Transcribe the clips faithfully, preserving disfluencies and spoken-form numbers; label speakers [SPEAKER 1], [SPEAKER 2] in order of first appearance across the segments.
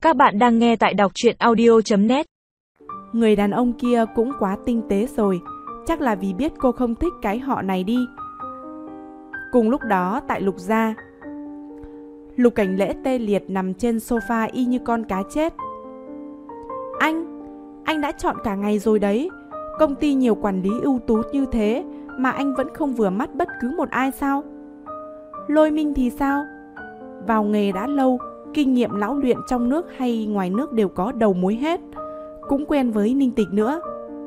[SPEAKER 1] Các bạn đang nghe tại đọc truyện audio chấm net.
[SPEAKER 2] Người đàn ông kia cũng quá tinh tế rồi, chắc là vì biết cô không thích cái họ này đi. Cùng lúc đó tại Lục gia, Lục Cảnh Lễ tê liệt nằm trên sofa y như con cá chết. Anh, anh đã chọn cả ngày rồi đấy. Công ty nhiều quản lý ưu tú như thế mà anh vẫn không vừa mắt bất cứ một ai sao? Lôi Minh thì sao? Vào nghề đã lâu, kinh nghiệm lão luyện trong nước hay ngoài nước đều có đầu mối hết, cũng quen với Ninh Tịch nữa.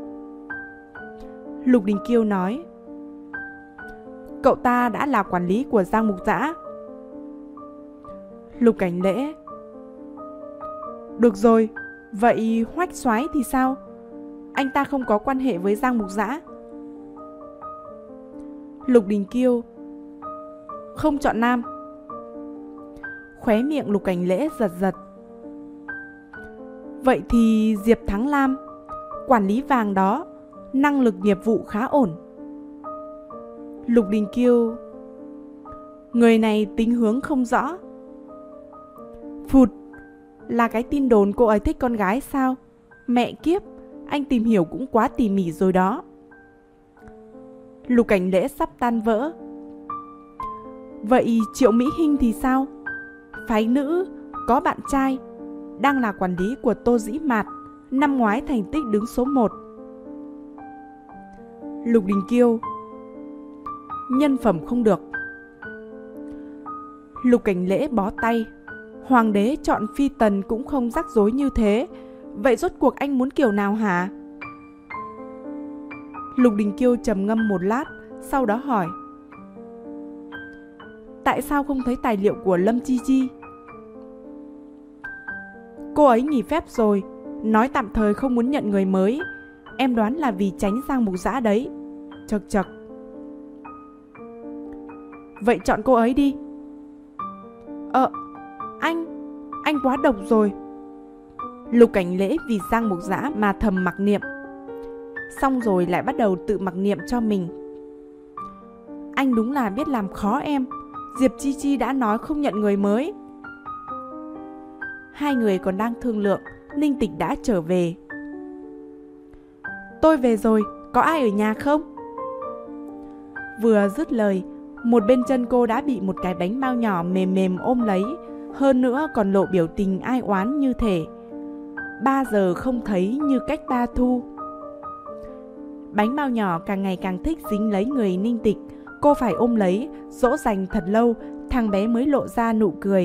[SPEAKER 2] Lục Đình Kiêu nói, cậu ta đã là quản lý của Giang Mục Dã. Lục Cảnh Lễ, được rồi, vậy Hoách Soái thì sao? Anh ta không có quan hệ với Giang Mục Dã. Lục Đình Kiêu, không chọn nam. Khóe miệng Lục Cảnh Lễ giật giật. Vậy thì Diệp Thắng Lam, quản lý vàng đó, năng lực nghiệp vụ khá ổn. Lục Đình Kiêu, người này tính hướng không rõ. Phụt, là cái tin đồn cô ấy thích con gái sao? Mẹ kiếp, anh tìm hiểu cũng quá tỉ mỉ rồi đó. Lục Cảnh Lễ sắp tan vỡ. Vậy Triệu Mỹ Hinh thì sao? Phái nữ, có bạn trai, đang là quản lý của Tô Dĩ Mạt, năm ngoái thành tích đứng số một. Lục Đình Kiêu, nhân phẩm không được. Lục Cảnh Lễ bó tay. Hoàng đế chọn phi tần cũng không rắc rối như thế. Vậy rốt cuộc anh muốn kiểu nào hả? Lục Đình Kiêu trầm ngâm một lát, sau đó hỏi, tại sao không thấy tài liệu của Lâm Chi Chi? Cô ấy nghỉ phép rồi, nói tạm thời không muốn nhận người mới. Em đoán là vì tránh Giang Mục Dã đấy. Chật chật. Vậy chọn cô ấy đi. Ờ, anh, anh quá độc rồi. Lục Cảnh Lễ vì Giang Mục Dã mà thầm mặc niệm. Xong rồi lại bắt đầu tự mặc niệm cho mình. Anh đúng là biết làm khó em. Diệp Chi Chi đã nói không nhận người mới. Hai người còn đang thương lượng, Ninh Tịch đã trở về. Tôi về rồi, có ai ở nhà không? Vừa dứt lời, một bên chân cô đã bị một cái bánh bao nhỏ mềm mềm ôm lấy, hơn nữa còn lộ biểu tình ai oán như thể ba giờ không thấy như cách ba thu. Bánh bao nhỏ càng ngày càng thích dính lấy người Ninh Tịch. Cô phải ôm lấy, dỗ dành thật lâu, thằng bé mới lộ ra nụ cười.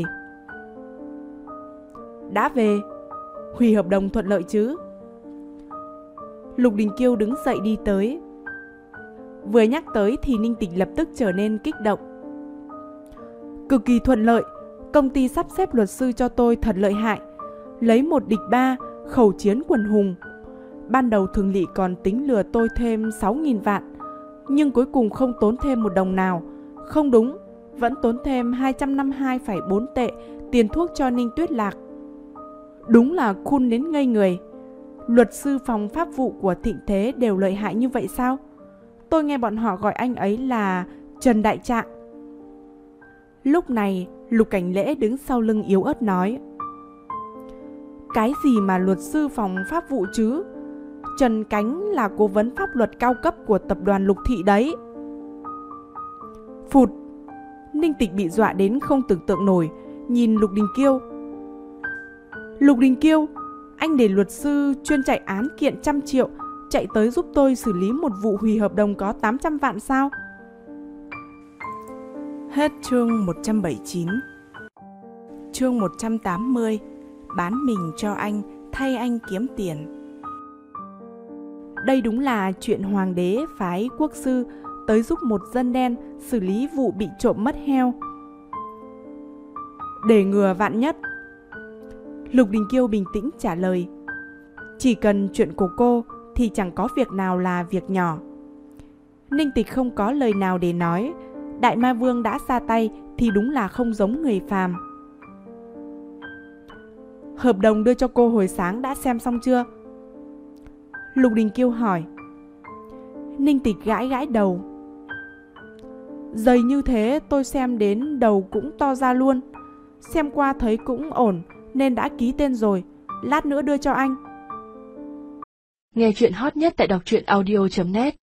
[SPEAKER 2] Đã về, hủy hợp đồng thuận lợi chứ? Lục Đình Kiêu đứng dậy đi tới. Vừa nhắc tới thì Ninh Tịch lập tức trở nên kích động. Cực kỳ thuận lợi, công ty sắp xếp luật sư cho tôi thật lợi hại. Lấy một địch ba, khẩu chiến quần hùng. Ban đầu thường lỵ còn tính lừa tôi thêm sáu nghìn vạn, nhưng cuối cùng không tốn thêm một đồng nào. Không đúng, vẫn tốn thêm hai trăm năm mươi hai phẩy bốn tệ tiền thuốc cho Ninh Tuyết Lạc. Đúng là khôn đến ngây người. Luật sư phòng pháp vụ của Thịnh Thế đều lợi hại như vậy sao? Tôi nghe bọn họ gọi anh ấy là Trần Đại Trạng. Lúc này, Lục Cảnh Lễ đứng sau lưng yếu ớt nói, cái gì mà luật sư phòng pháp vụ chứ? Trần Cánh là cố vấn pháp luật cao cấp của tập đoàn Lục Thị đấy. Phụt, Ninh Tịch bị dọa đến không tưởng tượng nổi, nhìn Lục Đình Kiêu. Lục Đình Kiêu, anh để luật sư chuyên chạy án kiện trăm triệu chạy tới giúp tôi xử lý một vụ hủy hợp đồng có tám trăm vạn sao? Hết chương một trăm bảy mươi chín. Chương một trăm tám mươi. Bán mình cho anh, thay anh kiếm tiền. Đây đúng là chuyện hoàng đế phái quốc sư tới giúp một dân đen xử lý vụ bị trộm mất heo. Để ngừa vạn nhất, Lục Đình Kiêu bình tĩnh trả lời, chỉ cần chuyện của cô thì chẳng có việc nào là việc nhỏ. Ninh Tịch không có lời nào để nói. Đại Ma Vương đã ra tay thì đúng là không giống người phàm. Hợp đồng đưa cho cô hồi sáng đã xem xong chưa? Lục Đình Kiêu hỏi. Ninh Tịch gãi gãi đầu. Dày như thế tôi xem đến đầu cũng to ra luôn. Xem qua thấy cũng ổn, nên đã ký tên rồi, lát nữa đưa cho anh.
[SPEAKER 1] Nghe chuyện hot nhất tại đọc truyện audio chấm net.